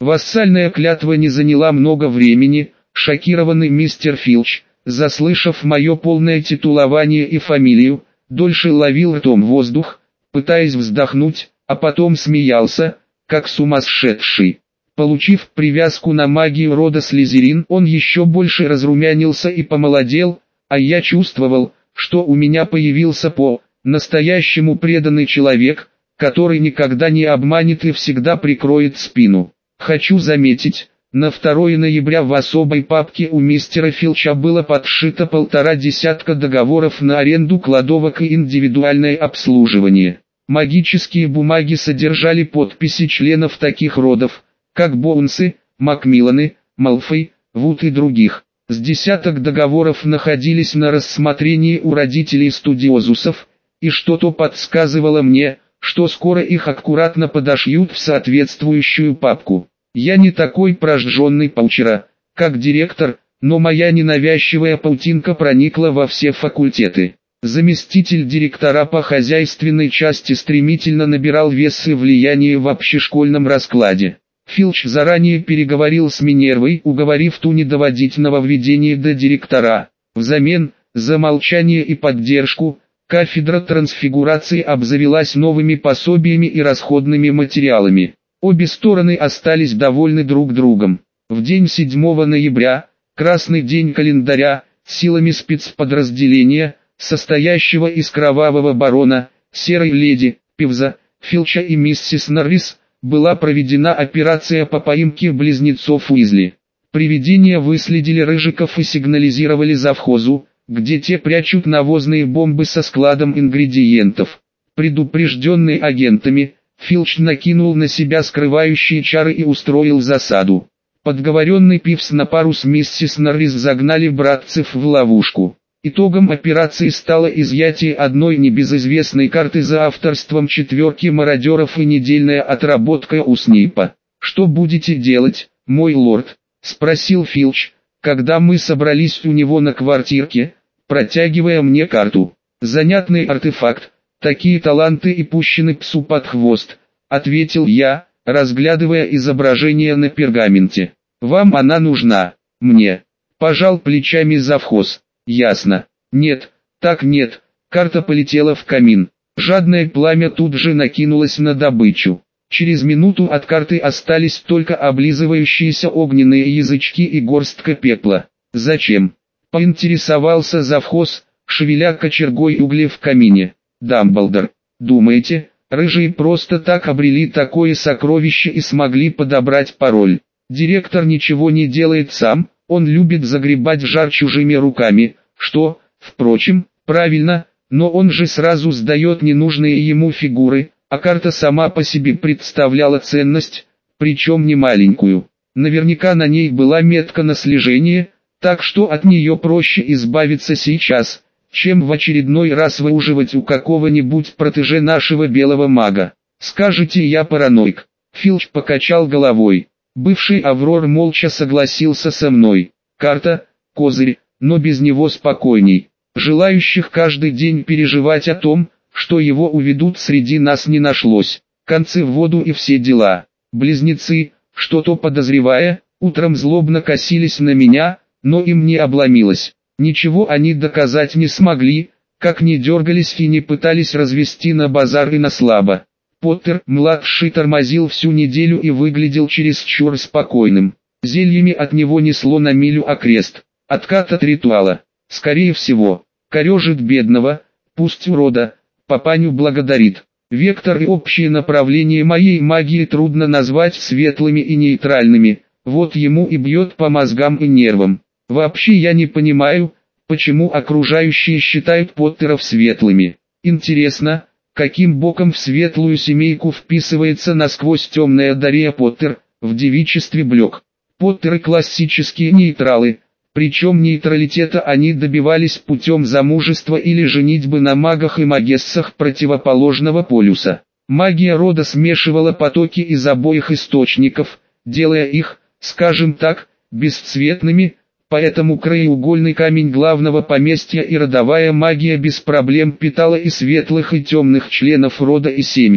Вассальная клятва не заняла много времени. Шокированный мистер Филч, заслышав мое полное титулование и фамилию, дольше ловил ртом воздух, пытаясь вздохнуть, а потом смеялся, как сумасшедший. Получив привязку на магию рода Слизерин, он еще больше разрумянился и помолодел, а я чувствовал, что у меня появился по-настоящему преданный человек, который никогда не обманет и всегда прикроет спину. Хочу заметить, на 2 ноября в особой папке у мистера Филча было подшито 1,5 десятка договоров на аренду кладовок и индивидуальное обслуживание. Магические бумаги содержали подписи членов таких родов, как Боунсы, Макмилланы, Малфой, Вуд и других. С десяток договоров находились на рассмотрении у родителей студиозусов, и что-то подсказывало мне, что скоро их аккуратно подошьют в соответствующую папку. Я не такой прожженный паучера, как директор, но моя ненавязчивая паутинка проникла во все факультеты. Заместитель директора по хозяйственной части стремительно набирал вес и влияние в общешкольном раскладе. Филч заранее переговорил с Минервой, уговорив ту не доводить нововведение до директора. Взамен, за молчание и поддержку, кафедра трансфигурации обзавелась новыми пособиями и расходными материалами. Обе стороны остались довольны друг другом. В день 7 ноября, красный день календаря, силами спецподразделения, состоящего из Кровавого Барона, Серой Леди, Пивза, Филча и миссис Норрис, была проведена операция по поимке близнецов Уизли. Привидения выследили Рыжиков и сигнализировали завхозу, где те прячут навозные бомбы со складом ингредиентов. Предупрежденный агентами, Филч накинул на себя скрывающие чары и устроил засаду. Подговоренный Пивз на пару с миссис Норрис загнали братцев в ловушку. Итогом операции стало изъятие одной небезызвестной карты за авторством 4 мародеров и недельная отработка у Снипа. «Что будете делать, мой лорд?» – спросил Филч, когда мы собрались у него на квартирке, протягивая мне карту. «Занятный артефакт, такие таланты и пущены псу под хвост», – ответил я, разглядывая изображение на пергаменте. «Вам она нужна?» «Мне», – пожал плечами завхоз. «Ясно. Нет, так нет». Карта полетела в камин. Жадное пламя тут же накинулось на добычу. Через минуту от карты остались только облизывающиеся огненные язычки и горстка пепла. «Зачем?» – поинтересовался завхоз, шевеля кочергой угли в камине. «Дамблдор, думаете, рыжие просто так обрели такое сокровище и смогли подобрать пароль? Директор ничего не делает сам, он любит загребать жар чужими руками, что, впрочем, правильно, но он же сразу сдает ненужные ему фигуры, а карта сама по себе представляла ценность, причем не маленькую. Наверняка на ней была метка на слежение, так что от нее проще избавиться сейчас, чем в очередной раз выуживать у какого-нибудь протеже нашего белого мага. Скажете, я параноик. Филч покачал головой. Бывший Аврор молча согласился со мной. Карта, козырь, но без него спокойней. Желающих каждый день переживать о том, что его уведут, среди нас не нашлось. Концы в воду и все дела. Близнецы, что-то подозревая, утром злобно косились на меня, но им не обломилось. Ничего они доказать не смогли, как ни дергались и не пытались развести на базар и на слабо. Поттер-младший тормозил всю неделю и выглядел чересчур спокойным. Зельями от него несло на милю окрест. Откат от ритуала. Скорее всего, корежит бедного, пусть урода, папаню благодарит. Вектор и общее направление моей магии трудно назвать светлыми и нейтральными, вот ему и бьет по мозгам и нервам. Вообще я не понимаю, почему окружающие считают Поттеров светлыми. Интересно, каким боком в светлую семейку вписывается насквозь темная Дарья Поттер, в девичестве блек. Поттеры классические нейтралы, причем нейтралитета они добивались путем замужества или женитьбы на магах и магессах противоположного полюса. Магия рода смешивала потоки из обоих источников, делая их, скажем так, бесцветными, поэтому краеугольный камень главного поместья и родовая магия без проблем питала и светлых и темных членов рода и семьи.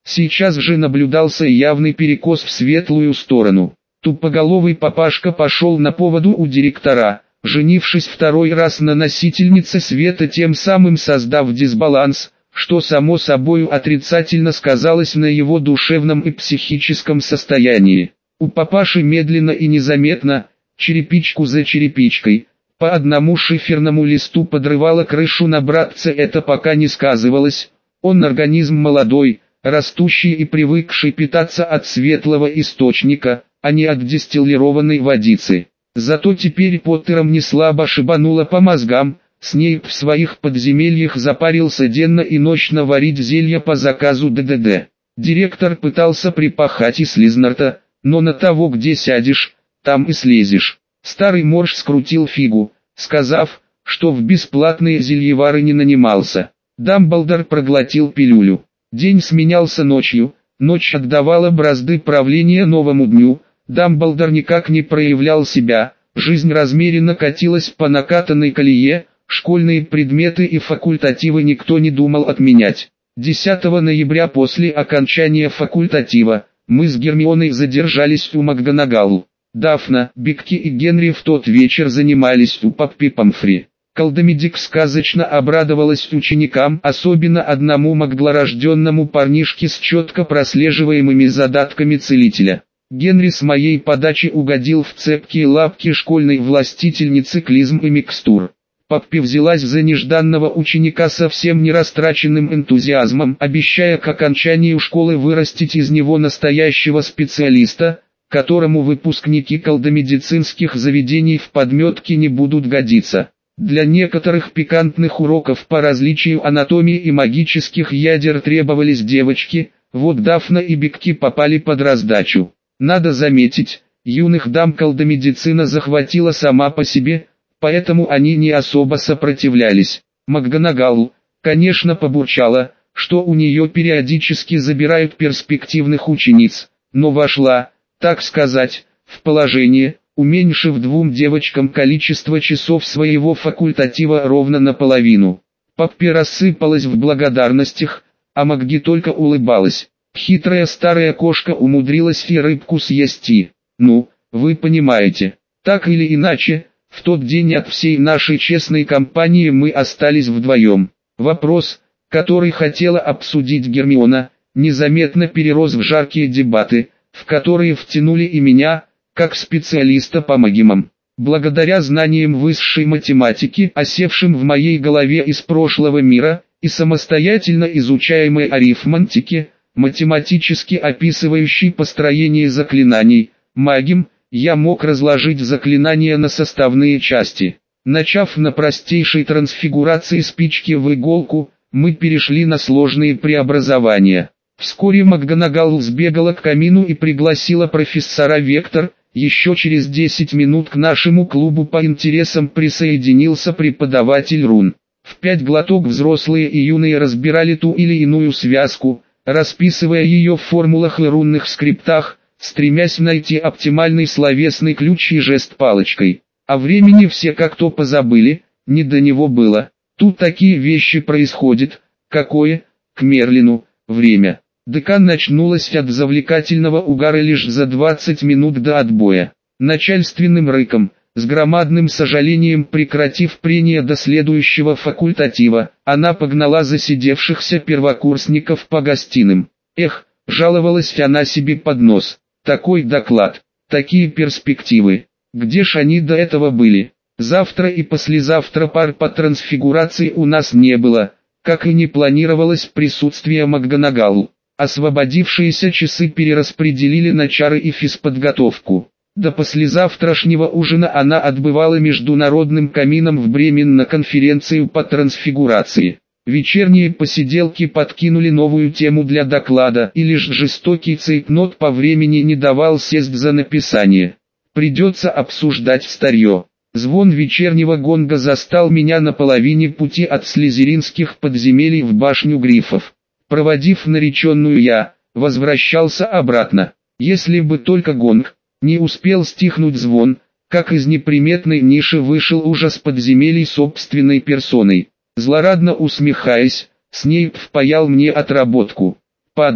Сейчас же наблюдался явный перекос в светлую сторону. Тупоголовый папашка пошел на поводу у директора, женившись второй раз на носительнице света, тем самым создав дисбаланс, что само собою отрицательно сказалось на его душевном и психическом состоянии. У папаши медленно и незаметно, черепичку за черепичкой, по одному шиферному листу подрывало крышу на братце. Это пока не сказывалось, он организм молодой, растущий и привыкший питаться от светлого источника, а не от дистиллированной водицы. Зато теперь Поттером не слабо шибануло по мозгам. Снейп в своих подземельях запарился денно и ночно варить зелья по заказу ДДД. Директор пытался припахать и Слизнарта, но на того, где сядешь, там и слезешь. Старый морж скрутил фигу, сказав, что в бесплатные зельевары не нанимался. Дамблдор проглотил пилюлю. День сменялся ночью, ночь отдавала бразды правления новому дню. Дамблдор никак не проявлял себя, жизнь размеренно катилась по накатанной колее. Школьные предметы и факультативы никто не думал отменять. 10 ноября после окончания факультатива, мы с Гермионой задержались у МакГонагал. Дафна, Бикки и Генри в тот вечер занимались у Паппи Помфри. Колдомедик сказочно обрадовалась ученикам, особенно одному маглорожденному парнишке с четко прослеживаемыми задатками целителя. Генри с моей подачи угодил в цепкие лапки школьной властительницы клизм и микстур. Паппи взялась за нежданного ученика совсем не растраченным энтузиазмом, обещая к окончанию школы вырастить из него настоящего специалиста, которому выпускники колдомедицинских заведений в подметке не будут годиться. Для некоторых пикантных уроков по различию анатомии и магических ядер требовались девочки, вот Дафна и Бикки попали под раздачу. Надо заметить, юных дам колдомедицина захватила сама по себе, поэтому они не особо сопротивлялись. МакГонагал, конечно, побурчала, что у нее периодически забирают перспективных учениц, но вошла, так сказать, в положение, уменьшив двум девочкам количество часов своего факультатива ровно наполовину. Паппи рассыпалась в благодарностях, а Макги только улыбалась. Хитрая старая кошка умудрилась и рыбку съесть и... Ну, вы понимаете, так или иначе... В тот день от всей нашей честной компании мы остались вдвоем. Вопрос, который хотела обсудить Гермиона, незаметно перерос в жаркие дебаты, в которые втянули и меня, как специалиста по магимам. Благодаря знаниям высшей математики, осевшим в моей голове из прошлого мира, и самостоятельно изучаемой арифметике, математически описывающей построение заклинаний, магим, я мог разложить заклинания на составные части. Начав на простейшей трансфигурации спички в иголку, мы перешли на сложные преобразования. Вскоре МакГонагал сбегала к камину и пригласила профессора Вектор. Еще через 10 минут к нашему клубу по интересам присоединился преподаватель рун. В 5 глоток взрослые и юные разбирали ту или иную связку, расписывая ее в формулах и рунных скриптах, стремясь найти оптимальный словесный ключ и жест палочкой. О времени все как-то позабыли, не до него было. Тут такие вещи происходят, какое, к Мерлину, время. Декан очнулась от завлекательного угара лишь за 20 минут до отбоя. Начальственным рыком, с громадным сожалением прекратив прения до следующего факультатива, она погнала засидевшихся первокурсников по гостиным. Эх, жаловалась она себе под нос. Такой доклад, такие перспективы. Где ж они до этого были? Завтра и послезавтра пар по трансфигурации у нас не было, как и не планировалось присутствие МакГонагал. Освободившиеся часы перераспределили на чары и физподготовку. До послезавтрашнего ужина она отбывала международным камином в Бремен на конференцию по трансфигурации. Вечерние посиделки подкинули новую тему для доклада, и лишь жестокий цейтнот по времени не давал сесть за написание. Придется обсуждать старье. Звон вечернего гонга застал меня на половине пути от слизеринских подземелий в башню грифов. Проводив нареченную я, возвращался обратно. Если бы только гонг не успел стихнуть звон, как из неприметной ниши вышел ужас подземелий собственной персоной. Злорадно усмехаясь, Снейп впаял мне отработку. Падла,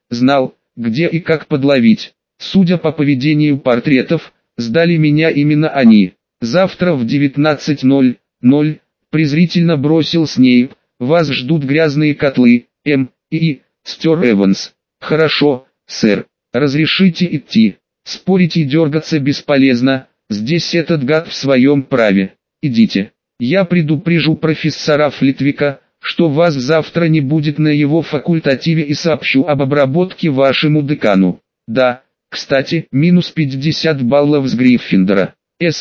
знал, где и как подловить. Судя по поведению портретов, сдали меня именно они. Завтра в 19:00, презрительно бросил Снейп, вас ждут грязные котлы, и, стер Эванс. Хорошо, сэр, разрешите идти. Спорить и дергаться бесполезно, здесь этот гад в своем праве. Идите. Я предупрежу профессора Флитвика, что вас завтра не будет на его факультативе и сообщу об обработке вашему декану. Да, кстати, минус 50 баллов с Гриффиндора.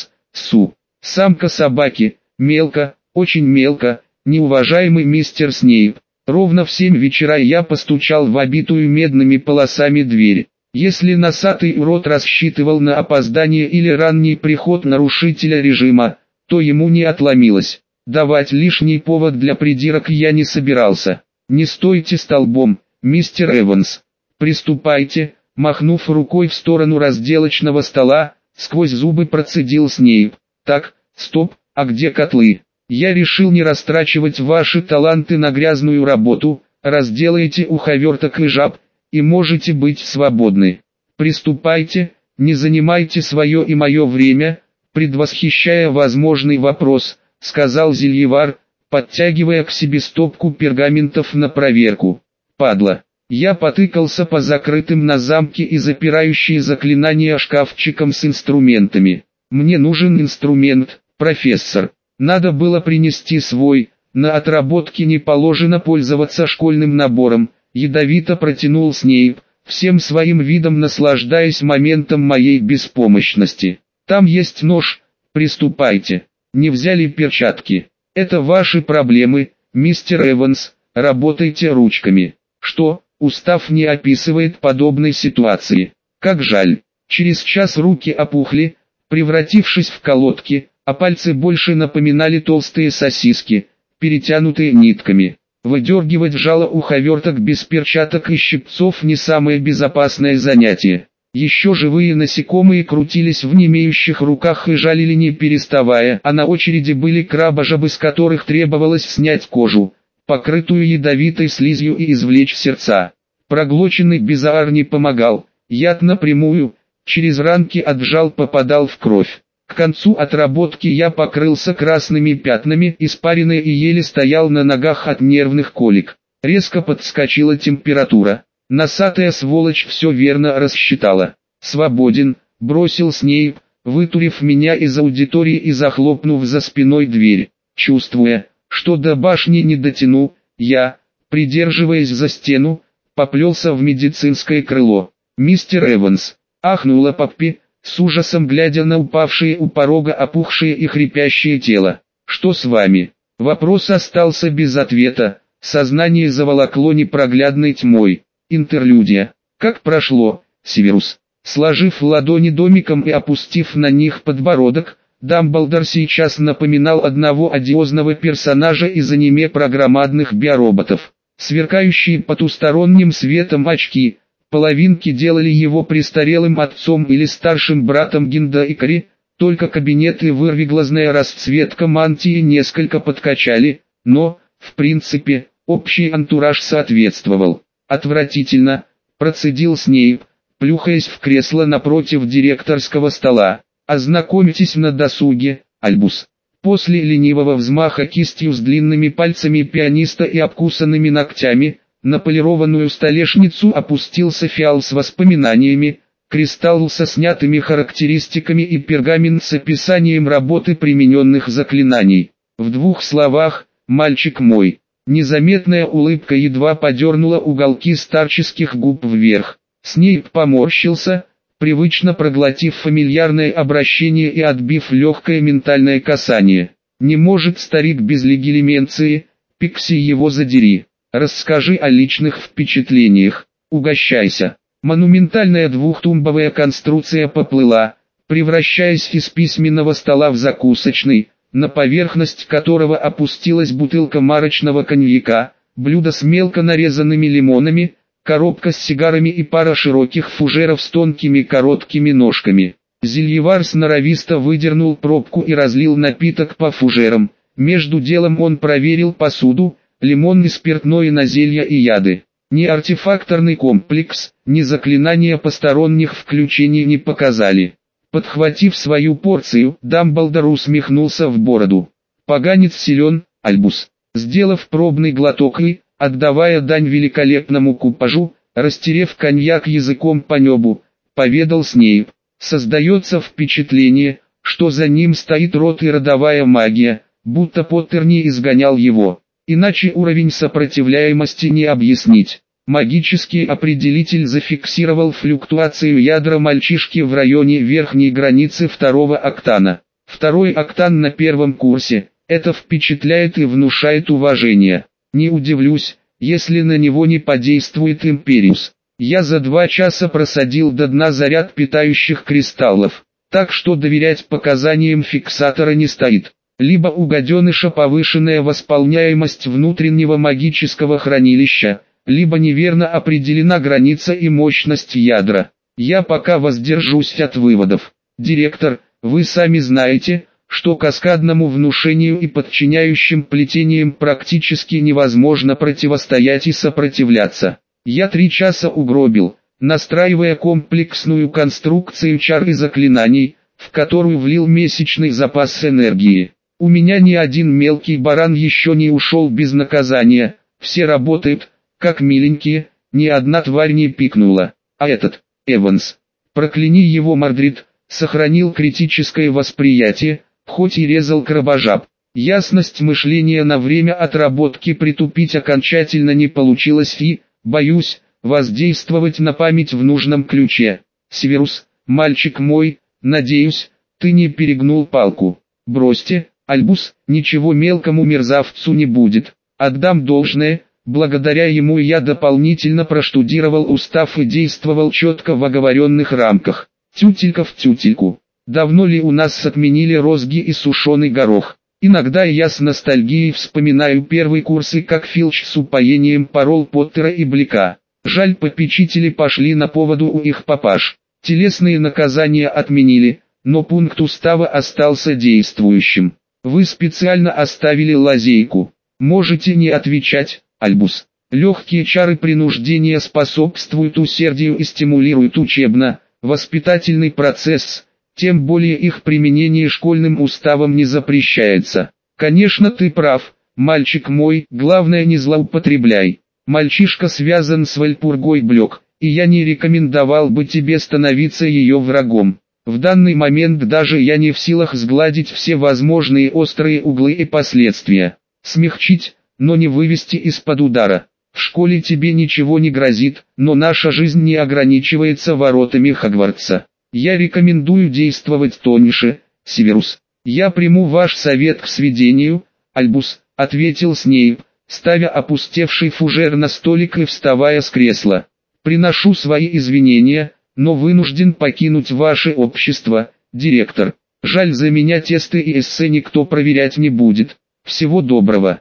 Су. Самка собаки, мелко, очень мелко, неуважаемый мистер Снейп. Ровно в 7 вечера я постучал в обитую медными полосами дверь. Если носатый урод рассчитывал на опоздание или ранний приход нарушителя режима, то ему не отломилось. Давать лишний повод для придирок я не собирался. Не стойте столбом, мистер Эванс. Приступайте, махнув рукой в сторону разделочного стола, сквозь зубы процедил Снейп. Так, стоп, а где котлы? Я решил не растрачивать ваши таланты на грязную работу, разделаете уховерток и жаб, и можете быть свободны. Приступайте, не занимайте свое и мое время, предвосхищая возможный вопрос, сказал Зельевар, подтягивая к себе стопку пергаментов на проверку. Падла. Я потыкался по закрытым на замке и запирающие заклинания шкафчикам с инструментами. Мне нужен инструмент, профессор. Надо было принести свой, на отработке не положено пользоваться школьным набором, ядовито протянул Снейп, всем своим видом наслаждаясь моментом моей беспомощности. Там есть нож, приступайте. Не взяли перчатки. Это ваши проблемы, мистер Эванс, работайте ручками. Что, устав не описывает подобной ситуации? Как жаль. Через час руки опухли, превратившись в колодки, а пальцы больше напоминали толстые сосиски, перетянутые нитками. Выдергивать жало уховерток без перчаток и щипцов не самое безопасное занятие. Еще живые насекомые крутились в немеющих руках и жалили не переставая, а на очереди были крабожабы, с которых требовалось снять кожу, покрытую ядовитой слизью, и извлечь сердца. Проглоченный безаар не помогал, яд напрямую, через ранки от жал попадал в кровь. К концу отработки я покрылся красными пятнами, испаренный, и еле стоял на ногах от нервных колик. Резко подскочила температура. Носатая сволочь все верно рассчитала. «Свободен», — бросил Снейп, вытурив меня из аудитории и захлопнув за спиной дверь. Чувствуя, что до башни не дотяну, я, придерживаясь за стену, поплелся в медицинское крыло. «Мистер Эванс», — ахнула Поппи, с ужасом глядя на упавшие у порога опухшее и хрипящее тело. «Что с вами?» Вопрос остался без ответа, сознание заволокло непроглядной тьмой. Интерлюдия. Как прошло, Северус? Сложив ладони домиком и опустив на них подбородок, Дамблдор сейчас напоминал одного одиозного персонажа из аниме про громадных биороботов. Сверкающие потусторонним светом очки, половинки делали его престарелым отцом или старшим братом Гинда Икари, только кабинет и вырвиглазная расцветка мантии несколько подкачали, но, в принципе, общий антураж соответствовал. «Отвратительно», — процедил Снейп, плюхаясь в кресло напротив директорского стола. «Ознакомьтесь на досуге, Альбус». После ленивого взмаха кистью с длинными пальцами пианиста и обкусанными ногтями, на полированную столешницу опустился фиал с воспоминаниями, кристалл со снятыми характеристиками и пергамент с описанием работы примененных заклинаний. В двух словах, мальчик мой. Незаметная улыбка едва подернула уголки старческих губ вверх. Снейп поморщился, привычно проглотив фамильярное обращение и отбив легкое ментальное касание. «Не может старик без легилименции, Пикси его задери. Расскажи о личных впечатлениях, угощайся». Монументальная двухтумбовая конструкция поплыла, превращаясь из письменного стола в закусочный, на поверхность которого опустилась бутылка марочного коньяка, блюдо с мелко нарезанными лимонами, коробка с сигарами и пара широких фужеров с тонкими короткими ножками. Зельевар сноровисто выдернул пробку и разлил напиток по фужерам. Между делом он проверил посуду, лимонный спиртное на зелья и яды. Ни артефакторный комплекс, ни заклинания посторонних включений не показали. Подхватив свою порцию, Дамблдор усмехнулся в бороду. Поганец силен, Альбус. Сделав пробный глоток и, отдавая дань великолепному купажу, растерев коньяк языком по небу, поведал Снейп. Создается впечатление, что за ним стоит род и родовая магия, будто Поттер не изгонял его. Иначе уровень сопротивляемости не объяснить. Магический определитель зафиксировал флюктуацию ядра мальчишки в районе верхней границы второго октана. Второй октан на первом курсе. Это впечатляет и внушает уважение. Не удивлюсь, если на него не подействует Империус. Я за 2 часа просадил до дна заряд питающих кристаллов, так что доверять показаниям фиксатора не стоит. Либо у гаденыша повышенная восполняемость внутреннего магического хранилища, либо неверно определена граница и мощность ядра. Я пока воздержусь от выводов. Директор, вы сами знаете, что каскадному внушению и подчиняющим плетениям практически невозможно противостоять и сопротивляться. Я 3 часа угробил, настраивая комплексную конструкцию чар и заклинаний, в которую влил месячный запас энергии. У меня ни один мелкий баран еще не ушел без наказания, все работают, как миленькие, ни одна тварь не пикнула. А этот, Эванс, прокляни его Мордрид, сохранил критическое восприятие, хоть и резал крабожаб. Ясность мышления на время отработки притупить окончательно не получилось и, боюсь, воздействовать на память в нужном ключе. Северус, мальчик мой, надеюсь, ты не перегнул палку. Бросьте, Альбус, ничего мелкому мерзавцу не будет. Отдам должное, благодаря ему я дополнительно проштудировал устав и действовал четко в оговоренных рамках. Тютелька в тютельку. Давно ли у нас отменили розги и сушеный горох? Иногда я с ностальгией вспоминаю первые курсы, как Филч с упоением порол Поттера и Блика. Жаль, попечители пошли на поводу у их папаш. Телесные наказания отменили, но пункт устава остался действующим. Вы специально оставили лазейку. Можете не отвечать, Альбус. Легкие чары принуждения способствуют усердию и стимулируют учебно-воспитательный процесс. Тем более их применение школьным уставом не запрещается. Конечно, ты прав, мальчик мой, главное не злоупотребляй. Мальчишка связан с Вальпургой Блёк, и я не рекомендовал бы тебе становиться ее врагом. В данный момент даже я не в силах сгладить все возможные острые углы и последствия. Смягчить, но не вывести из-под удара. В школе тебе ничего не грозит, но наша жизнь не ограничивается воротами Хогвартса. Я рекомендую действовать тоньше, Северус. Я приму ваш совет к сведению, Альбус, ответил Снейп, ставя опустевший фужер на столик и вставая с кресла. Приношу свои извинения, но вынужден покинуть ваше общество, директор. Жаль, за меня тесты и эссе никто проверять не будет. Всего доброго,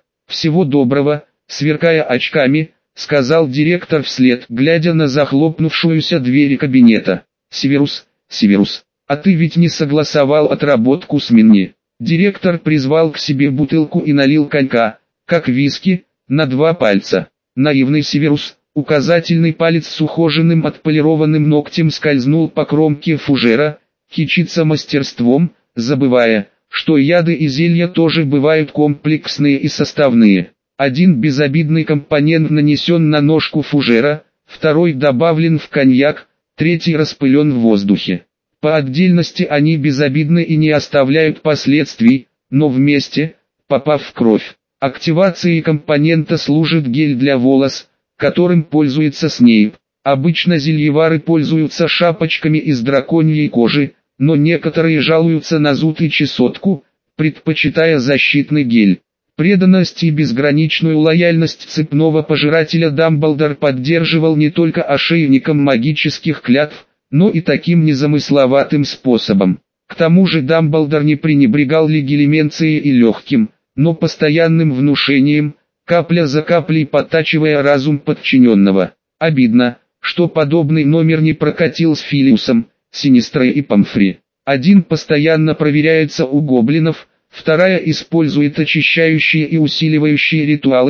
сверкая очками, сказал директор вслед, глядя на захлопнувшуюся дверь кабинета. Северус, а ты ведь не согласовал отработку с Минни. Директор призвал к себе бутылку и налил конька, как виски, на 2 пальца. Наивный Северус, указательный палец с ухоженным отполированным ногтем скользнул по кромке фужера, кичится мастерством, забывая, что яды и зелья тоже бывают комплексные и составные. Один безобидный компонент нанесен на ножку фужера, второй добавлен в коньяк, третий распылен в воздухе. По отдельности они безобидны и не оставляют последствий, но вместе, попав в кровь, активацией компонента служит гель для волос, которым пользуется Снейп. Обычно зельевары пользуются шапочками из драконьей кожи, но некоторые жалуются на зуд и чесотку, предпочитая защитный гель. Преданность и безграничную лояльность цепного пожирателя Дамблдор поддерживал не только ошейником магических клятв, но и таким незамысловатым способом. К тому же Дамблдор не пренебрегал легилименцией и легким, но постоянным внушением, капля за каплей подтачивая разум подчиненного. Обидно, что подобный номер не прокатил с Филиусом, Синистрой и Помфри. Один постоянно проверяется у гоблинов, вторая использует очищающие и усиливающие ритуалы,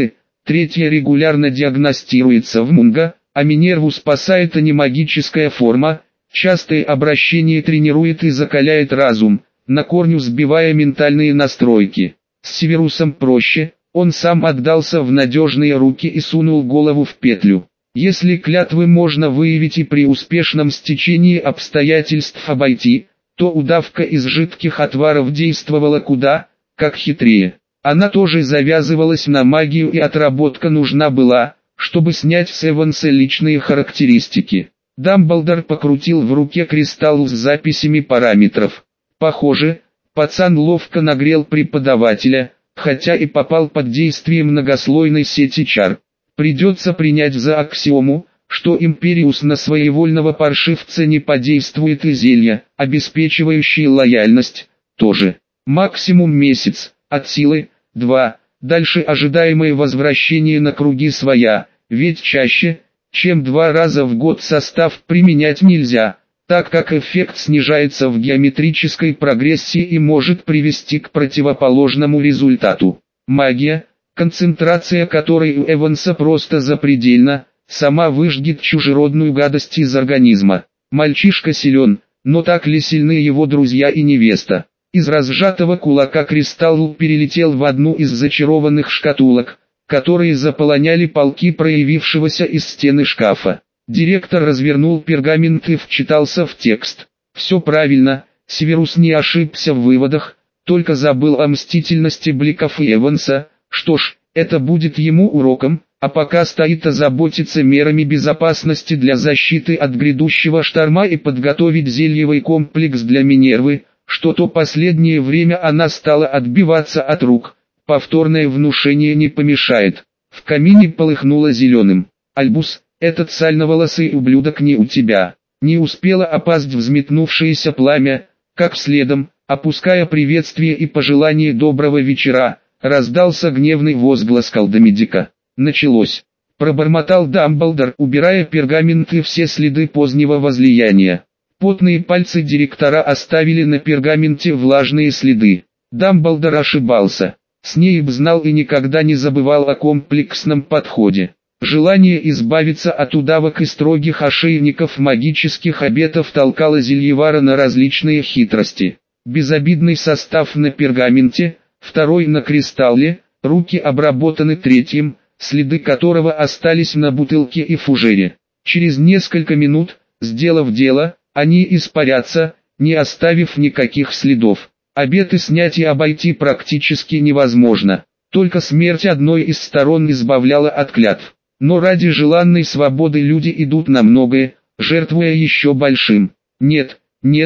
третья регулярно диагностируется в Мунго, а Минерву спасает анимагическая форма, частое обращение тренирует и закаляет разум, на корню сбивая ментальные настройки. С Северусом проще, он сам отдался в надежные руки и сунул голову в петлю. Если клятвы можно выявить и при успешном стечении обстоятельств обойти, то удавка из жидких отваров действовала куда, как хитрее. Она тоже завязывалась на магию, и отработка нужна была, чтобы снять с Эванса личные характеристики. Дамблдор покрутил в руке кристалл с записями параметров. Похоже, пацан ловко нагрел преподавателя, хотя и попал под действие многослойной сети чар. Придется принять за аксиому, что Империус на своевольного паршивца не подействует, и зелья, обеспечивающие лояльность, тоже. Максимум месяц, от силы 2, дальше ожидаемое возвращение на круги своя, ведь чаще, чем 2 раза в год состав применять нельзя, так как эффект снижается в геометрической прогрессии и может привести к противоположному результату. Магия, концентрация которой у Эванса просто запредельна, сама выжгет чужеродную гадость из организма. Мальчишка силен, но так ли сильны его друзья и невеста? Из разжатого кулака кристалл перелетел в одну из зачарованных шкатулок, которые заполоняли полки проявившегося из стены шкафа. Директор развернул пергамент и вчитался в текст. Все правильно, Северус не ошибся в выводах, только забыл о мстительности Бликов и Эванса. Что ж, это будет ему уроком, а пока стоит озаботиться мерами безопасности для защиты от грядущего шторма и подготовить зельевый комплекс для Минервы, что-то последнее время она стала отбиваться от рук. Повторное внушение не помешает. В камине полыхнуло зеленым. Альбус, этот сальноволосый ублюдок не у тебя. Не успела опасть взметнувшееся пламя, как следом, опуская приветствие и пожелание доброго вечера, раздался гневный возглас колдомедика. Началось. Пробормотал Дамблдор, убирая пергамент и все следы позднего возлияния. Потные пальцы директора оставили на пергаменте влажные следы. Дамблдор ошибался. Снейп знал и никогда не забывал о комплексном подходе. Желание избавиться от удавок и строгих ошейников магических обетов толкало Зельевара на различные хитрости. Безобидный состав на пергаменте, второй на кристалле, руки обработаны третьим, следы которого остались на бутылке и фужере. Через несколько минут, сделав дело, они испарятся, не оставив никаких следов. Обеты снять и обойти практически невозможно. Только смерть одной из сторон избавляла от клятв. Но ради желанной свободы люди идут на многое, жертвуя еще большим. Нет,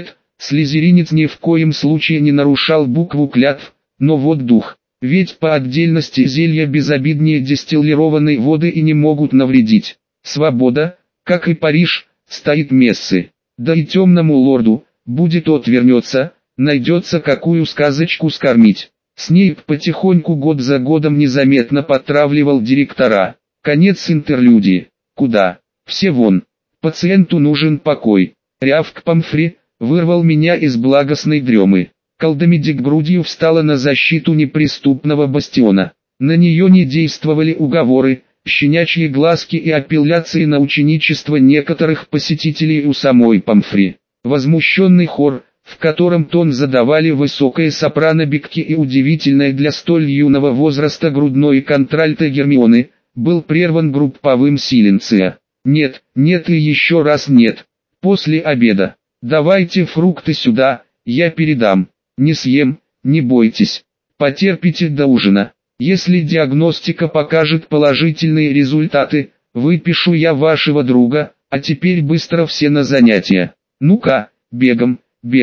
слизеринец ни в коем случае не нарушал букву клятв, но вот дух. Ведь по отдельности зелья безобиднее дистиллированной воды и не могут навредить. Свобода, как и Париж, стоит мессы. Да и темному лорду, будет отвернется, найдется какую сказочку скормить. Снейп потихоньку год за годом незаметно подтравливал директора. Конец интерлюдии. Куда? Все вон. Пациенту нужен покой. Рявк Помфри вырвал меня из благостной дремы. Колдомедик грудью встала на защиту неприступного бастиона. На нее не действовали уговоры, щенячьи глазки и апелляции на ученичество некоторых посетителей у самой Помфри. Возмущенный хор, в котором тон задавали высокая сопрано Бекки и удивительная для столь юного возраста грудной контральто Гермионы, был прерван групповым силенция. Нет и еще раз нет. После обеда. Давайте фрукты сюда, я передам. Не съем, не бойтесь. Потерпите до ужина. Если диагностика покажет положительные результаты, выпишу я вашего друга, а теперь быстро все на занятия. Ну-ка, бегом.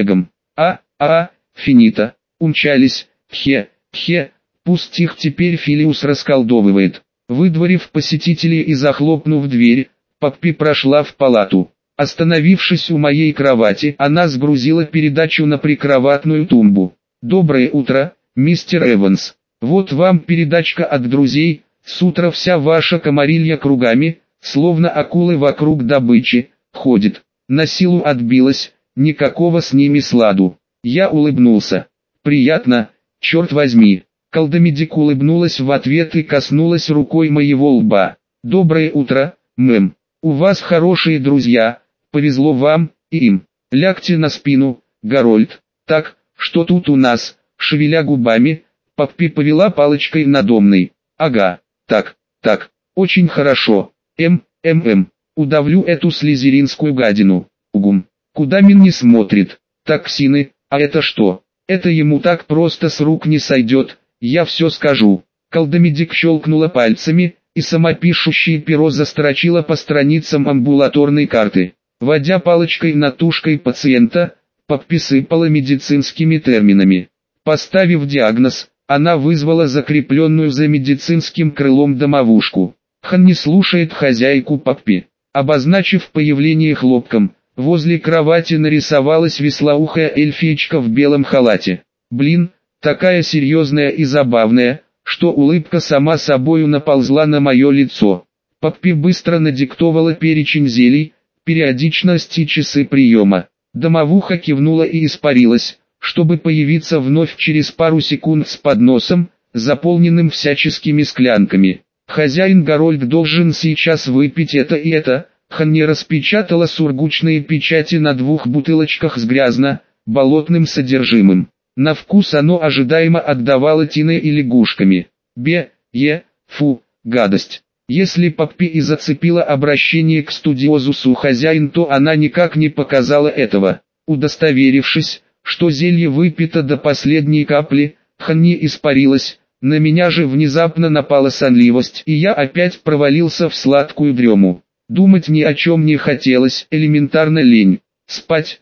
Финита. Умчались. Пусть их теперь Филиус расколдовывает. Выдворив посетителей и захлопнув дверь, Поппи прошла в палату. Остановившись у моей кровати, она сгрузила передачу на прикроватную тумбу. «Доброе утро, мистер Эванс. Вот вам передачка от друзей, с утра вся ваша комарилья кругами, словно акулы вокруг добычи, ходит. На силу отбилась, никакого с ними сладу». Я улыбнулся. «Приятно, черт возьми. Колдомедик улыбнулась в ответ и коснулась рукой моего лба. «Доброе утро, мэм. У вас хорошие друзья, повезло вам и им. Лягте на спину, Гарольд. Так, что тут у нас?» Шевеля губами, Поппи повела палочкой надомной. «Ага, так, очень хорошо. Удавлю эту слизеринскую гадину. Угум. Куда Мин не смотрит? Токсины, а это что? Это ему так просто с рук не сойдет, я все скажу». Колдомедик щелкнула пальцами, и самопишущее перо застрочило по страницам амбулаторной карты. Водя палочкой над тушкой пациента, Поппи сыпала медицинскими терминами. Поставив диагноз, она вызвала закрепленную за медицинским крылом домовушку. Хан не слушает хозяйку Поппи. Обозначив появление хлопком, возле кровати нарисовалась веслоухая эльфиечка в белом халате. Блин, такая серьезная и забавная, что улыбка сама собою наползла на мое лицо. Поппи быстро надиктовала перечень зелий, периодичность и часы приема. Домовуха кивнула и испарилась, чтобы появиться вновь через пару секунд с подносом, заполненным всяческими склянками. «Хозяин Гарольд должен сейчас выпить это и это». Ханни распечатала сургучные печати на 2 бутылочках с грязно-болотным содержимым. На вкус оно ожидаемо отдавало тиной и лягушками. Фу, гадость. Если Поппи и зацепила обращение к студиозусу хозяин, то она никак не показала этого. Удостоверившись, что зелье выпито до последней капли, Ханни испарилась, на меня же внезапно напала сонливость, и я опять провалился в сладкую дрему. Думать ни о чем не хотелось, элементарно лень. Спать.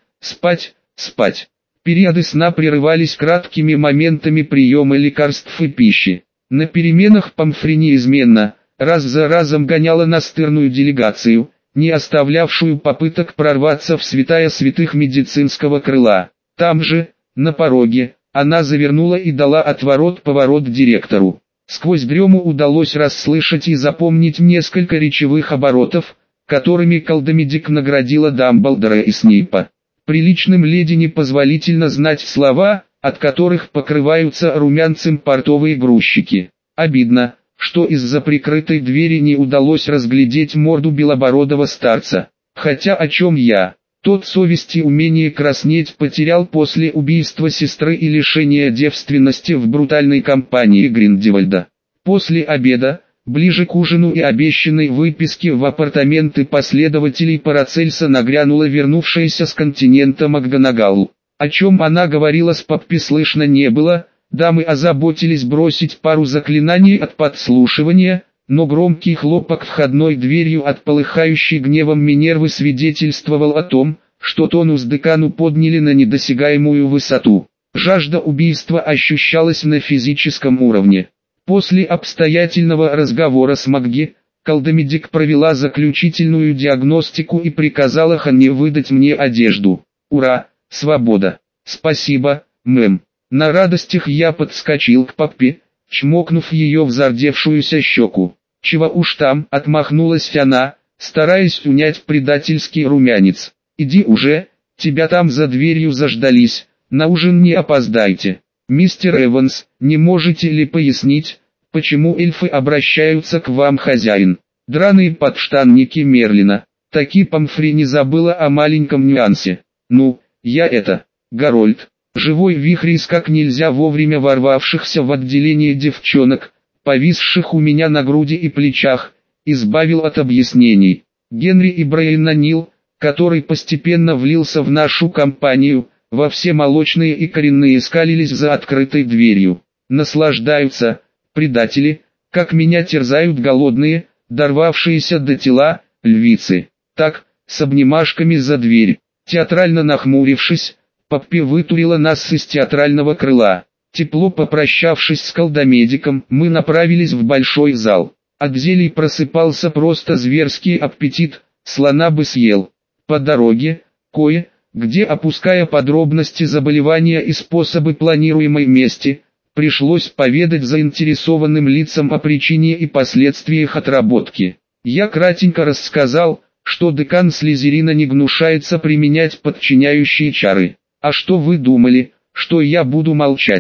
Периоды сна прерывались краткими моментами приема лекарств и пищи. На переменах Помфри неизменно, раз за разом гоняла настырную делегацию, не оставлявшую попыток прорваться в святая святых медицинского крыла. Там же, на пороге, она завернула и дала отворот-поворот директору. Сквозь дрему удалось расслышать и запомнить несколько речевых оборотов, которыми колдомедик наградила Дамблдора и Снейпа. Приличным леди непозволительно знать слова, от которых покрываются румянцем портовые грузчики. Обидно, что из-за прикрытой двери не удалось разглядеть морду белобородого старца. Хотя о чем я? Тот совесть и умение краснеть потерял после убийства сестры и лишения девственности в брутальной компании Гриндевальда. После обеда, ближе к ужину и обещанной выписке в апартаменты последователей Парацельса нагрянула вернувшаяся с континента МакГонагал. О чем она говорила с Поппи слышно не было, дамы озаботились бросить пару заклинаний от подслушивания, но громкий хлопок входной дверью от полыхающей гневом Минервы свидетельствовал о том, что тонус декану подняли на недосягаемую высоту. Жажда убийства ощущалась на физическом уровне. После обстоятельного разговора с Магги, колдомедик провела заключительную диагностику и приказала Ханне выдать мне одежду. Ура, свобода! Спасибо, мэм. На радостях я подскочил к Поппи, чмокнув ее в зардевшуюся щеку. «Чего уж там», — отмахнулась она, стараясь унять предательский румянец. «Иди уже, тебя там за дверью заждались, на ужин не опоздайте». «Мистер Эванс, не можете ли пояснить, почему эльфы обращаются к вам, хозяин?» Драные подштанники Мерлина. Таки Помфри не забыла о маленьком нюансе. «Ну, я это, Гарольд». Живой вихрь из как нельзя вовремя ворвавшихся в отделение девчонок, повисших у меня на груди и плечах, избавил от объяснений. Генри и Брайан Нил, который постепенно влился в нашу компанию, во все молочные и коренные скалились за открытой дверью. Наслаждаются, предатели, как меня терзают голодные, дорвавшиеся до тела, львицы. Так, с обнимашками за дверь. Театрально нахмурившись, Поппи вытурила нас из театрального крыла. Тепло попрощавшись с колдомедиком, мы направились в большой зал. От зелий просыпался просто зверский аппетит, слона бы съел. По дороге, где опуская подробности заболевания и способы планируемой мести, пришлось поведать заинтересованным лицам о причине и последствиях отработки. Я кратенько рассказал, что декан Слизерина не гнушается применять подчиняющие чары. А что вы думали, что я буду молчать?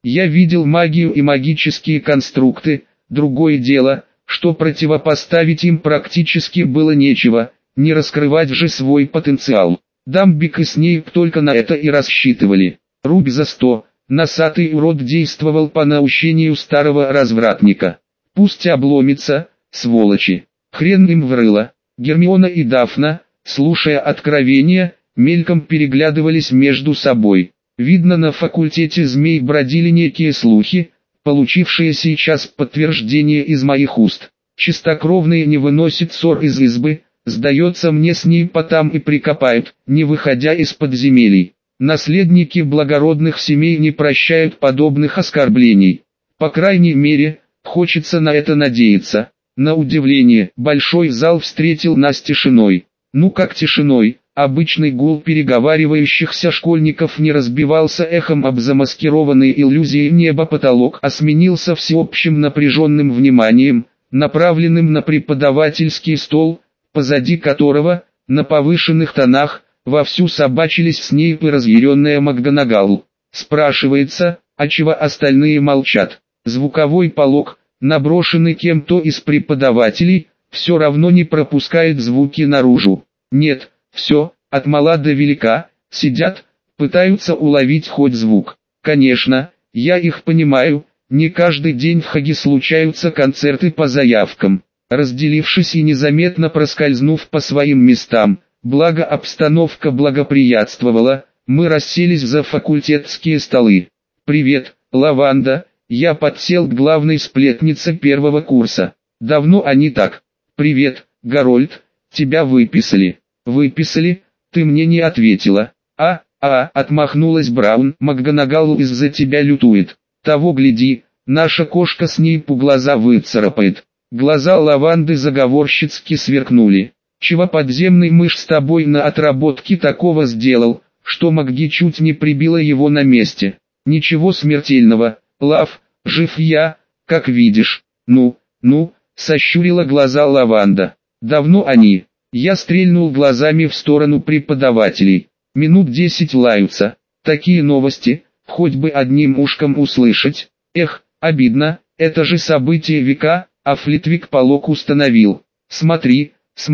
Я видел магию и магические конструкты, другое дело, что противопоставить им практически было нечего, не раскрывать же свой потенциал. Дамбик и Снейп только на это и рассчитывали. Рубь за 100, носатый урод действовал по наущению старого развратника. Пусть обломится, сволочи. Хрен им в рыло. Гермиона и Дафна, слушая откровения, мельком переглядывались между собой. Видно, на факультете змей бродили некие слухи, получившие сейчас подтверждение из моих уст. Чистокровные не выносят ссор из избы, сдается мне с ней потом и прикопают, не выходя из подземелий. Наследники благородных семей не прощают подобных оскорблений. По крайней мере, хочется на это надеяться. На удивление, большой зал встретил нас тишиной. Ну как тишиной, обычный гул переговаривающихся школьников не разбивался эхом об замаскированные иллюзии небо-потолок, а сменился всеобщим напряженным вниманием, направленным на преподавательский стол, позади которого, на повышенных тонах, вовсю собачились Снейп и разъяренная МакГонагал. Спрашивается, а чего остальные молчат? Звуковой полог, наброшенный кем-то из преподавателей, все равно не пропускает звуки наружу. Нет, все, от мала до велика, сидят, пытаются уловить хоть звук. Конечно, я их понимаю, не каждый день в Хаге случаются концерты по заявкам. Разделившись и незаметно проскользнув по своим местам, благо обстановка благоприятствовала, мы расселись за факультетские столы. «Привет, Лаванда», я подсел к главной сплетнице первого курса. «Давно они так?» «Привет, Гарольд, тебя выписали». «Выписали? Ты мне не ответила». Отмахнулась Браун, МакГонагал из-за тебя лютует. Того гляди, наша кошка с ней по глаза выцарапает. Глаза Лаванды заговорщицки сверкнули. Чего подземный мышь с тобой на отработке такого сделал, что Макги чуть не прибила его на месте? Ничего смертельного, Лав, жив я, как видишь. Ну, сощурила глаза Лаванда. Давно они? Я стрельнул глазами в сторону преподавателей. Минут 10 лаются. Такие новости, хоть бы одним ушком услышать. Эх, обидно, это же событие века, а Флитвик полог установил. Смотри,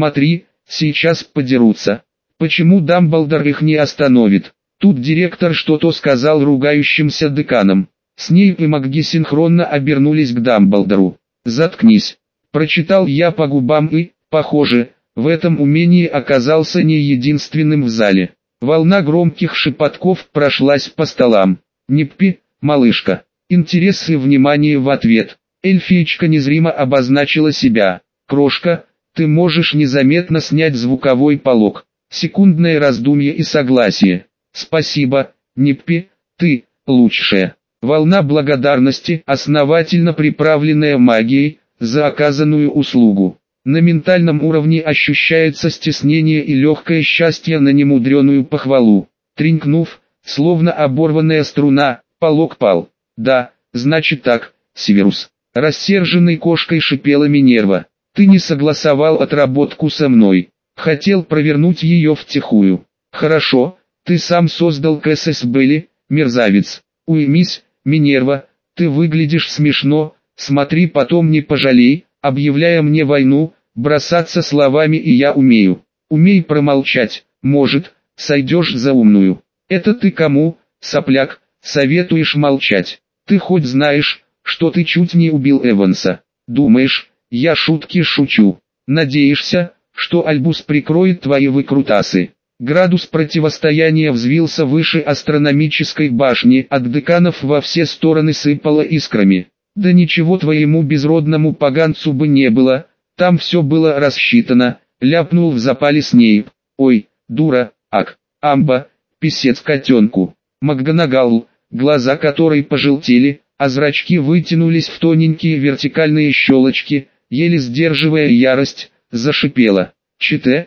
сейчас подерутся. Почему Дамблдор их не остановит? Тут директор что-то сказал ругающимся деканам. Снейп и Макги синхронно обернулись к Дамблдору. «Заткнись», прочитал я по губам и, похоже, в этом умении оказался не единственным в зале. Волна громких шепотков прошлась по столам. «Ниппи, малышка». Интерес и внимание в ответ. Эльфиечка незримо обозначила себя. «Крошка, ты можешь незаметно снять звуковой полог». Секундное раздумье и согласие. «Спасибо, Ниппи, ты лучшая». Волна благодарности, основательно приправленная магией, за оказанную услугу. На ментальном уровне ощущается стеснение и легкое счастье на немудреную похвалу. Тренькнув, словно оборванная струна, полог пал. «Да, значит так, Северус». Рассерженной кошкой шипела Минерва. «Ты не согласовал отработку со мной. Хотел провернуть ее втихую. Хорошо, ты сам создал КСС Белли, мерзавец. Уймись, Минерва, ты выглядишь смешно, смотри потом не пожалей, объявляя мне войну, бросаться словами и я умею. Умей промолчать, может, сойдешь за умную. Это ты кому, сопляк, советуешь молчать? Ты хоть знаешь, что ты чуть не убил Эванса? Думаешь, я шутки шучу? Надеешься, что Альбус прикроет твои выкрутасы?» Градус противостояния взвился выше астрономической башни, от деканов во все стороны сыпало искрами. «Да ничего твоему безродному поганцу бы не было, там все было рассчитано», ляпнул в запале Снейп. «Ой, дура, амба, писец котенку». МакГонагал, глаза которой пожелтели, а зрачки вытянулись в тоненькие вертикальные щелочки, еле сдерживая ярость, зашипела. «Чите,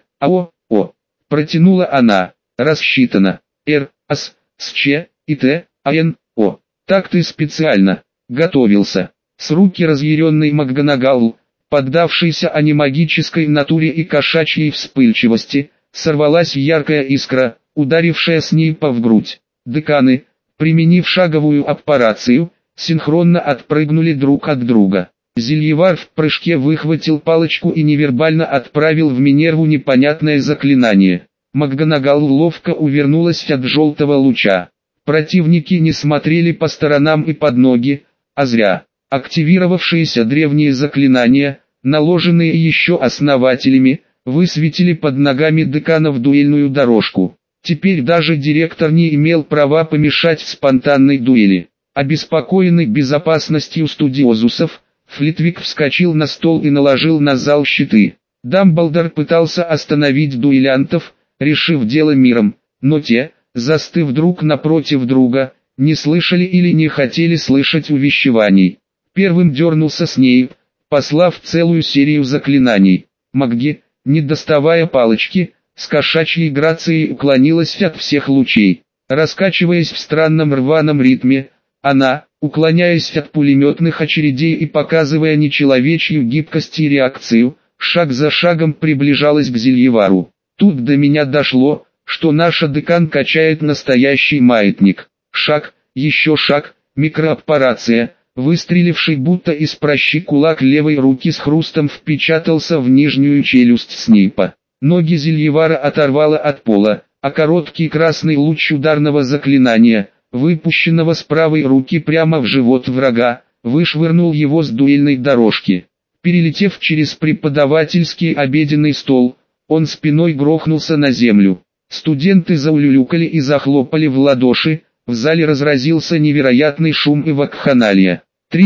протянула она. «Рассчитано. С и Т, О. Так ты специально готовился». С руки разъяренной МакГонагал, поддавшейся анимагической натуре и кошачьей вспыльчивости, сорвалась яркая искра, ударившая Снейпа в грудь. Деканы, применив шаговую операцию, синхронно отпрыгнули друг от друга. Зельевар в прыжке выхватил палочку и невербально отправил в Минерву непонятное заклинание. МакГонагал ловко увернулась от желтого луча. Противники не смотрели по сторонам и под ноги, а зря. Активировавшиеся древние заклинания, наложенные еще основателями, высветили под ногами деканов дуэльную дорожку. Теперь даже директор не имел права помешать спонтанной дуэли. Обеспокоенный безопасностью студиозусов, Флитвик вскочил на стол и наложил на зал щиты. Дамблдор пытался остановить дуэлянтов, решив дело миром, но те, застыв друг напротив друга, не слышали или не хотели слышать увещеваний. Первым дернулся Снейп, послав целую серию заклинаний. Магги, не доставая палочки, с кошачьей грацией уклонилась от всех лучей. Раскачиваясь в странном рваном ритме, она, уклоняясь от пулеметных очередей и показывая нечеловечью гибкость и реакцию, шаг за шагом приближалась к Зельевару. Тут до меня дошло, что наша декан качает настоящий маятник. Шаг, еще шаг, микроаппарация, выстреливший будто из пращи кулак левой руки с хрустом впечатался в нижнюю челюсть Снейпа. Ноги Зельевара оторвало от пола, а короткий красный луч ударного заклинания, выпущенного с правой руки прямо в живот врага, вышвырнул его с дуэльной дорожки. Перелетев через преподавательский обеденный стол, он спиной грохнулся на землю. Студенты заулюлюкали и захлопали в ладоши, в зале разразился невероятный шум и вакханалия.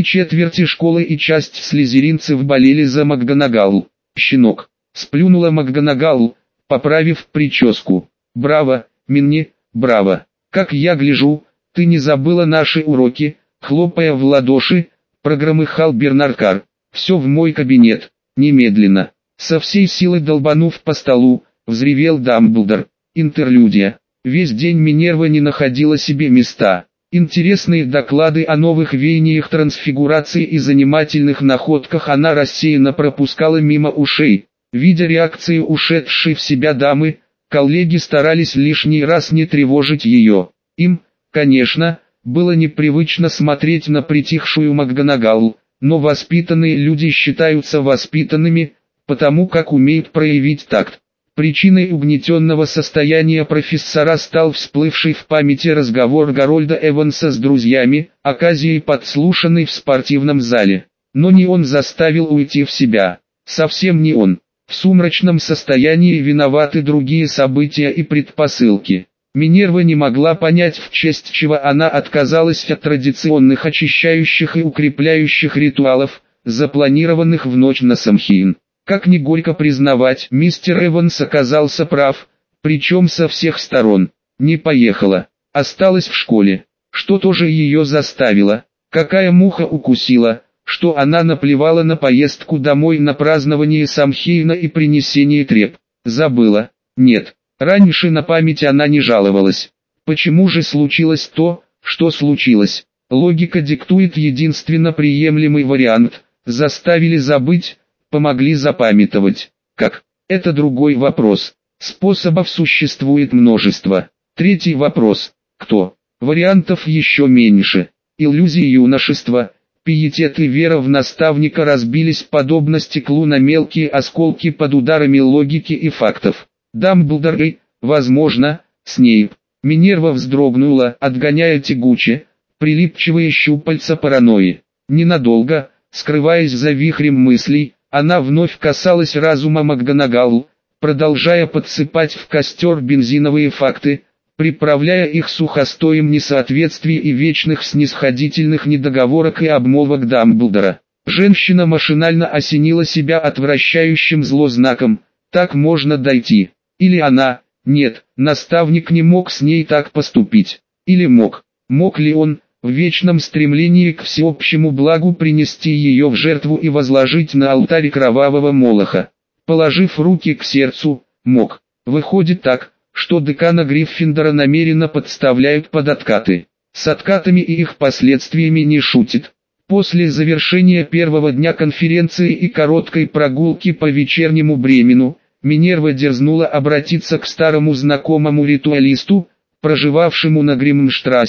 3/4 школы и часть слизеринцев болели за МакГонагал. «Щенок!» — сплюнула МакГонагал, поправив прическу. «Браво, Минни, браво! Как я гляжу, ты не забыла наши уроки!» — хлопая в ладоши, прогромыхал Бернард Карр. «Все в мой кабинет, немедленно!» Со всей силы долбанув по столу, взревел Дамблдор. Интерлюдия. Весь день Минерва не находила себе места. Интересные доклады о новых веяниях трансфигурации и занимательных находках она рассеянно пропускала мимо ушей. Видя реакцию ушедшей в себя дамы, коллеги старались лишний раз не тревожить ее. Им, конечно, было непривычно смотреть на притихшую МакГонагал, но воспитанные люди считаются воспитанными, потому как умеют проявить такт. Причиной угнетенного состояния профессора стал всплывший в памяти разговор Гарольда Эванса с друзьями, оказией подслушанный в спортивном зале. Но не он заставил уйти в себя. Совсем не он. В сумрачном состоянии виноваты другие события и предпосылки. Минерва не могла понять, в честь чего она отказалась от традиционных очищающих и укрепляющих ритуалов, запланированных в ночь на Самхейн. Как ни горько признавать, мистер Эванс оказался прав, причем со всех сторон. Не поехала, осталась в школе. Что тоже ее заставило, какая муха укусила, что она наплевала на поездку домой на празднование Самхейна и принесение треп. Забыла? Нет, раньше на память она не жаловалась. Почему же случилось то, что случилось? Логика диктует единственно приемлемый вариант. Заставили забыть, помогли запамятовать. Как? Это другой вопрос. Способов существует множество. Третий вопрос. Кто? Вариантов еще меньше. Иллюзии юношества, пиетет и вера в наставника разбились подобно стеклу на мелкие осколки под ударами логики и фактов. Дамблдор и, возможно, Снейп. Минерва вздрогнула, отгоняя тягуче, прилипчивые щупальца паранойи. Ненадолго, скрываясь за вихрем мыслей, она вновь касалась разума МакГонагал, продолжая подсыпать в костер бензиновые факты, приправляя их сухостоем несоответствий и вечных снисходительных недоговорок и обмолвок Дамблдора. Женщина машинально осенила себя отвращающим злознаком. Так можно дойти. Или она, нет, наставник не мог с ней так поступить. Или мог. Мог ли он, в вечном стремлении к всеобщему благу, принести ее в жертву и возложить на алтарь кровавого Молоха? Положив руки к сердцу, мог. Выходит так, что декана Гриффиндора намеренно подставляют под откаты. С откатами и их последствиями не шутит. После завершения первого дня конференции и короткой прогулки по вечернему Бремену, Минерва дерзнула обратиться к старому знакомому ритуалисту, проживавшему на Гриммштрассе,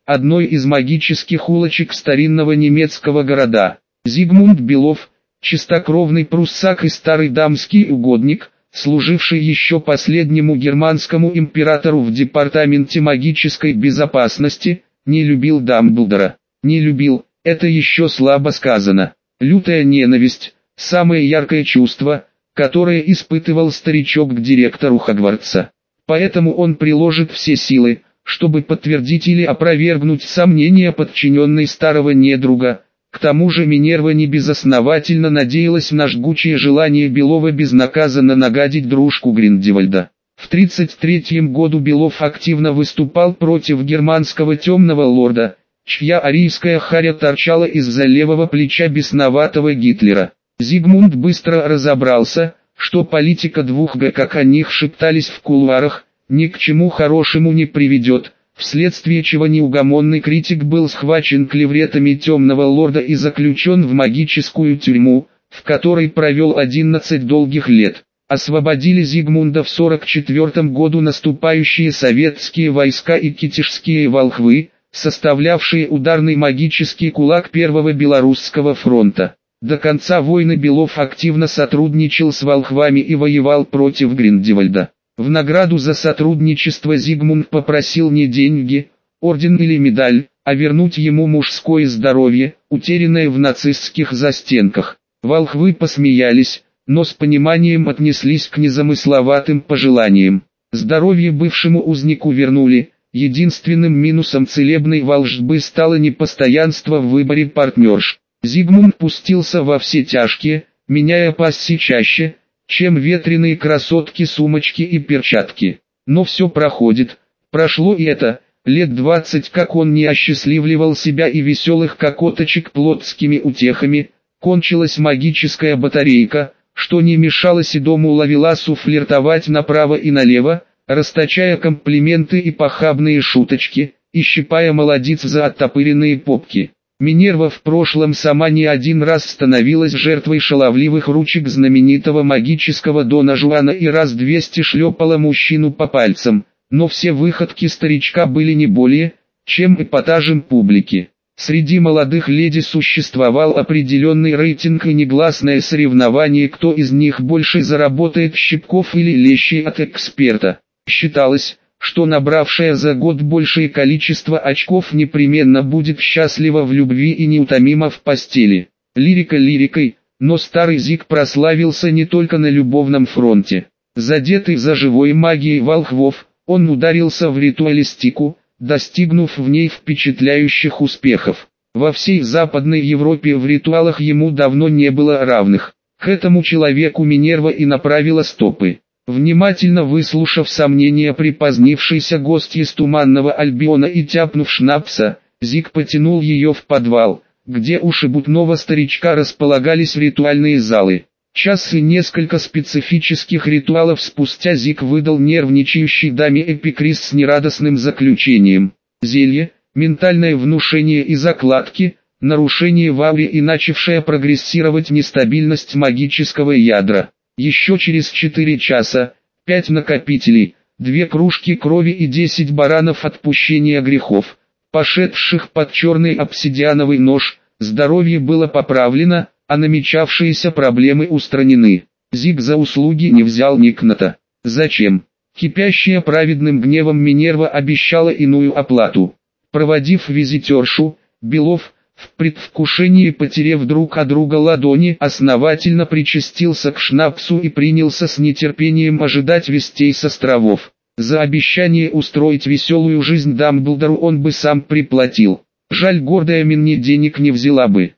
одной из магических улочек старинного немецкого города. Зигмунд Белов, чистокровный пруссак и старый дамский угодник, служивший еще последнему германскому императору в департаменте магической безопасности, не любил Дамблдора. Не любил, это еще слабо сказано. Лютая ненависть, самое яркое чувство, которое испытывал старичок к директору Хогвартса. Поэтому он приложит все силы, чтобы подтвердить или опровергнуть сомнения подчиненной старого недруга. К тому же Минерва небезосновательно надеялась на жгучее желание Белова безнаказанно нагадить дружку Гриндевальда. В 1933 году Белов активно выступал против германского темного лорда, чья арийская харя торчала из-за левого плеча бесноватого Гитлера. Зигмунд быстро разобрался, что политика двух Г, как о них шептались в кулуарах, ни к чему хорошему не приведет, вследствие чего неугомонный критик был схвачен клевретами темного лорда и заключен в магическую тюрьму, в которой провел 11 долгих лет. Освободили Зигмунда в 1944 году наступающие советские войска и китежские волхвы, составлявшие ударный магический кулак Первого Белорусского фронта. До конца войны Белов активно сотрудничал с волхвами и воевал против Гриндевальда. В награду за сотрудничество Зигмунд попросил не деньги, орден или медаль, а вернуть ему мужское здоровье, утерянное в нацистских застенках. Волхвы посмеялись, но с пониманием отнеслись к незамысловатым пожеланиям. Здоровье бывшему узнику вернули, единственным минусом целебной волжбы стало непостоянство в выборе партнерш. Зигмунд пустился во все тяжкие, меняя пасси чаще, чем ветреные красотки, сумочки и перчатки. Но все проходит, прошло и это, лет 20 как он не осчастливливал себя и веселых кокоточек плотскими утехами, кончилась магическая батарейка, что не мешало седому Лавеласу флиртовать направо и налево, расточая комплименты и похабные шуточки, и щипая молодиц за оттопыренные попки. Минерва в прошлом сама не один раз становилась жертвой шаловливых ручек знаменитого магического Дона Жуана и раз 200 шлепала мужчину по пальцам, но все выходки старичка были не более, чем эпатажем публики. Среди молодых леди существовал определенный рейтинг и негласное соревнование, кто из них больше заработает щипков или лещей от эксперта. Считалось, что набравшая за год большее количество очков непременно будет счастлива в любви и неутомима в постели. Лирика лирикой, но старый Зиг прославился не только на любовном фронте. Задетый за живой магией волхвов, он ударился в ритуалистику, достигнув в ней впечатляющих успехов. Во всей Западной Европе в ритуалах ему давно не было равных. К этому человеку Минерва и направила стопы. Внимательно выслушав сомнения припозднившейся гостьи с Туманного Альбиона и тяпнув шнапса, Зиг потянул ее в подвал, где у шебутного старичка располагались ритуальные залы. Час и несколько специфических ритуалов спустя Зиг выдал нервничающей даме эпикриз с нерадостным заключением. Зелье, ментальное внушение и закладки, нарушение в ауре и начавшая прогрессировать нестабильность магического ядра. Еще через 4 часа, 5 накопителей, 2 кружки крови и 10 баранов отпущения грехов, пошедших под черный обсидиановый нож, здоровье было поправлено, а намечавшиеся проблемы устранены. Зиг за услуги не взял ни кната. Зачем? Кипящая праведным гневом Минерва обещала иную оплату. Проводив визитершу, Белов, в предвкушении потерев друг от друга ладони, основательно причастился к шнапсу и принялся с нетерпением ожидать вестей с островов. За обещание устроить веселую жизнь Дамблдору он бы сам приплатил. Жаль, гордая Минни денег не взяла бы.